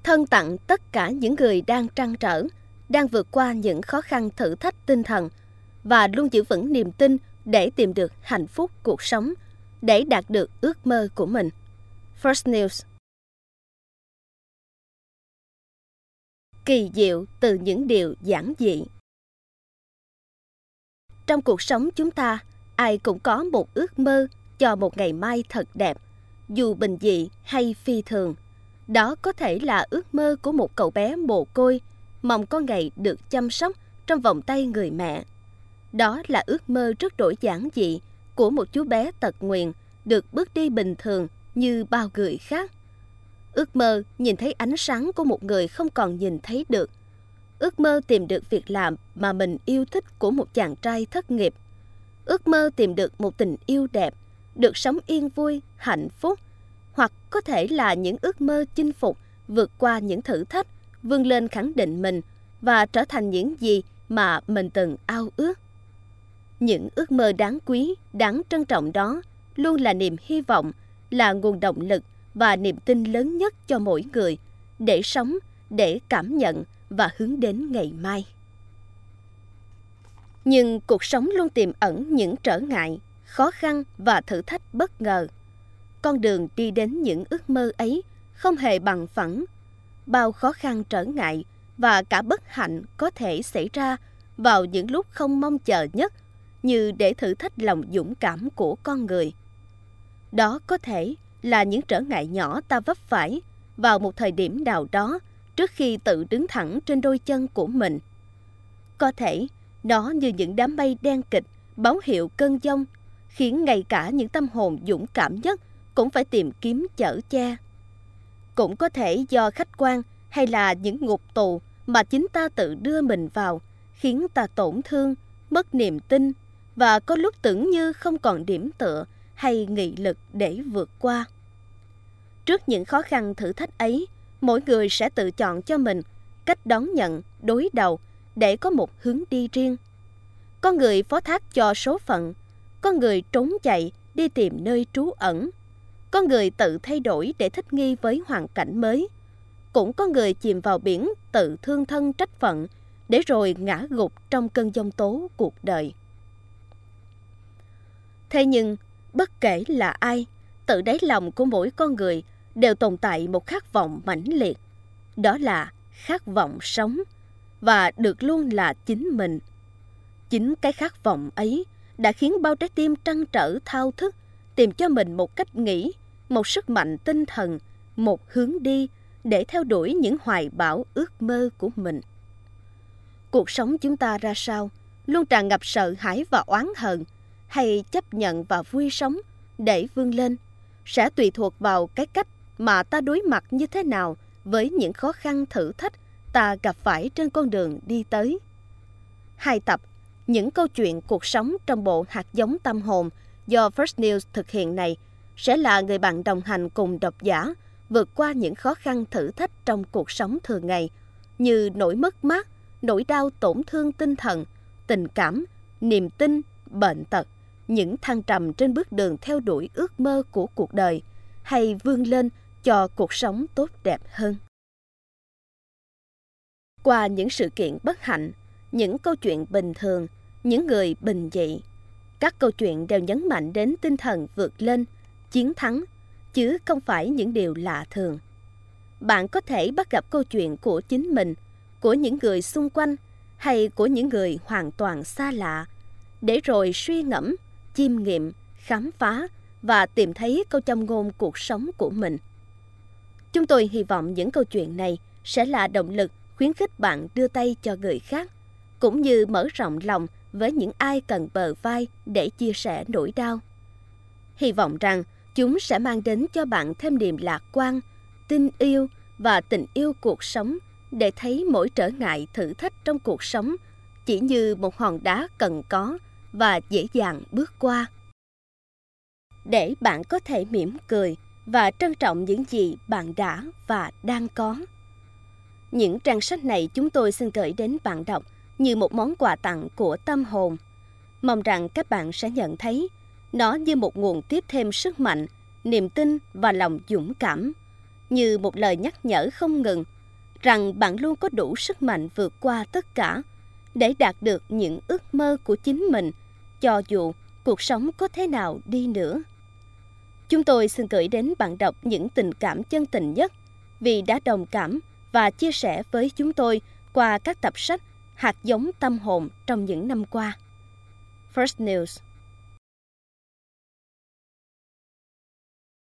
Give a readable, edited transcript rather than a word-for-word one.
Thân tặng tất cả những người đang trăn trở, đang vượt qua những khó khăn thử thách tinh thần và luôn giữ vững niềm tin để tìm được hạnh phúc cuộc sống, để đạt được ước mơ của mình. First News. Kỳ diệu từ những điều giản dị. Trong cuộc sống chúng ta, ai cũng có một ước mơ cho một ngày mai thật đẹp, dù bình dị hay phi thường. Đó có thể là ước mơ của một cậu bé mồ côi, mong có ngày được chăm sóc trong vòng tay người mẹ. Đó là ước mơ rất đổi giản dị của một chú bé tật nguyền, được bước đi bình thường như bao người khác. Ước mơ nhìn thấy ánh sáng của một người không còn nhìn thấy được. Ước mơ tìm được việc làm mà mình yêu thích của một chàng trai thất nghiệp. Ước mơ tìm được một tình yêu đẹp, được sống yên vui, hạnh phúc. Hoặc có thể là những ước mơ chinh phục, vượt qua những thử thách, vươn lên khẳng định mình và trở thành những gì mà mình từng ao ước. Những ước mơ đáng quý, đáng trân trọng đó luôn là niềm hy vọng, là nguồn động lực và niềm tin lớn nhất cho mỗi người để sống, để cảm nhận và hướng đến ngày mai. Nhưng cuộc sống luôn tiềm ẩn những trở ngại, khó khăn và thử thách bất ngờ. Con đường đi đến những ước mơ ấy không hề bằng phẳng. Bao khó khăn trở ngại và cả bất hạnh có thể xảy ra vào những lúc không mong chờ nhất, như để thử thách lòng dũng cảm của con người. Đó có thể là những trở ngại nhỏ ta vấp phải vào một thời điểm nào đó trước khi tự đứng thẳng trên đôi chân của mình. Có thể nó như những đám mây đen kịt, báo hiệu cơn giông, khiến ngay cả những tâm hồn dũng cảm nhất cũng phải tìm kiếm chở che. Cũng có thể do khách quan hay là những ngục tù mà chính ta tự đưa mình vào, khiến ta tổn thương, mất niềm tin và có lúc tưởng như không còn điểm tựa hay nghị lực để vượt qua. Trước những khó khăn thử thách ấy, mỗi người sẽ tự chọn cho mình cách đón nhận, đối đầu để có một hướng đi riêng. Có người phó thác cho số phận, có người trốn chạy đi tìm nơi trú ẩn, có người tự thay đổi để thích nghi với hoàn cảnh mới, cũng có người chìm vào biển tự thương thân trách phận để rồi ngã gục trong cơn giông tố cuộc đời. Thế nhưng, bất kể là ai, tự đáy lòng của mỗi con người đều tồn tại một khát vọng mãnh liệt. Đó là khát vọng sống, và được luôn là chính mình. Chính cái khát vọng ấy đã khiến bao trái tim trăn trở thao thức, tìm cho mình một cách nghĩ, một sức mạnh tinh thần, một hướng đi để theo đuổi những hoài bão ước mơ của mình. Cuộc sống chúng ta ra sao, luôn tràn ngập sợ hãi và oán hận, hay chấp nhận và vui sống để vươn lên, sẽ tùy thuộc vào cái cách mà ta đối mặt như thế nào với những khó khăn thử thách ta gặp phải trên con đường đi tới. 2 tập những câu chuyện cuộc sống trong bộ Hạt giống tâm hồn do First News thực hiện này sẽ là người bạn đồng hành cùng độc giả vượt qua những khó khăn thử thách trong cuộc sống thường ngày, như nỗi mất mát, nỗi đau tổn thương tinh thần, tình cảm, niềm tin, bệnh tật, những thăng trầm trên bước đường theo đuổi ước mơ của cuộc đời, hay vươn lên cho cuộc sống tốt đẹp hơn. Qua những sự kiện bất hạnh, những câu chuyện bình thường, những người bình dị, các câu chuyện đều nhấn mạnh đến tinh thần vượt lên, chiến thắng, chứ không phải những điều lạ thường. Bạn có thể bắt gặp câu chuyện của chính mình, của những người xung quanh hay của những người hoàn toàn xa lạ, để rồi suy ngẫm, chiêm nghiệm, khám phá và tìm thấy câu châm ngôn cuộc sống của mình. Chúng tôi hy vọng những câu chuyện này sẽ là động lực khuyến khích bạn đưa tay cho người khác, cũng như mở rộng lòng với những ai cần bờ vai để chia sẻ nỗi đau. Hy vọng rằng chúng sẽ mang đến cho bạn thêm niềm lạc quan, tin yêu và tình yêu cuộc sống, để thấy mỗi trở ngại thử thách trong cuộc sống chỉ như một hòn đá cần có và dễ dàng bước qua. Để bạn có thể mỉm cười và trân trọng những gì bạn đã và đang có. Những trang sách này chúng tôi xin gửi đến bạn đọc như một món quà tặng của tâm hồn. Mong rằng các bạn sẽ nhận thấy nó như một nguồn tiếp thêm sức mạnh, niềm tin và lòng dũng cảm, như một lời nhắc nhở không ngừng rằng bạn luôn có đủ sức mạnh vượt qua tất cả để đạt được những ước mơ của chính mình, cho dù cuộc sống có thế nào đi nữa. Chúng tôi xin gửi đến bạn đọc những tình cảm chân tình nhất vì đã đồng cảm và chia sẻ với chúng tôi qua các tập sách Hạt giống tâm hồn trong những năm qua. First News.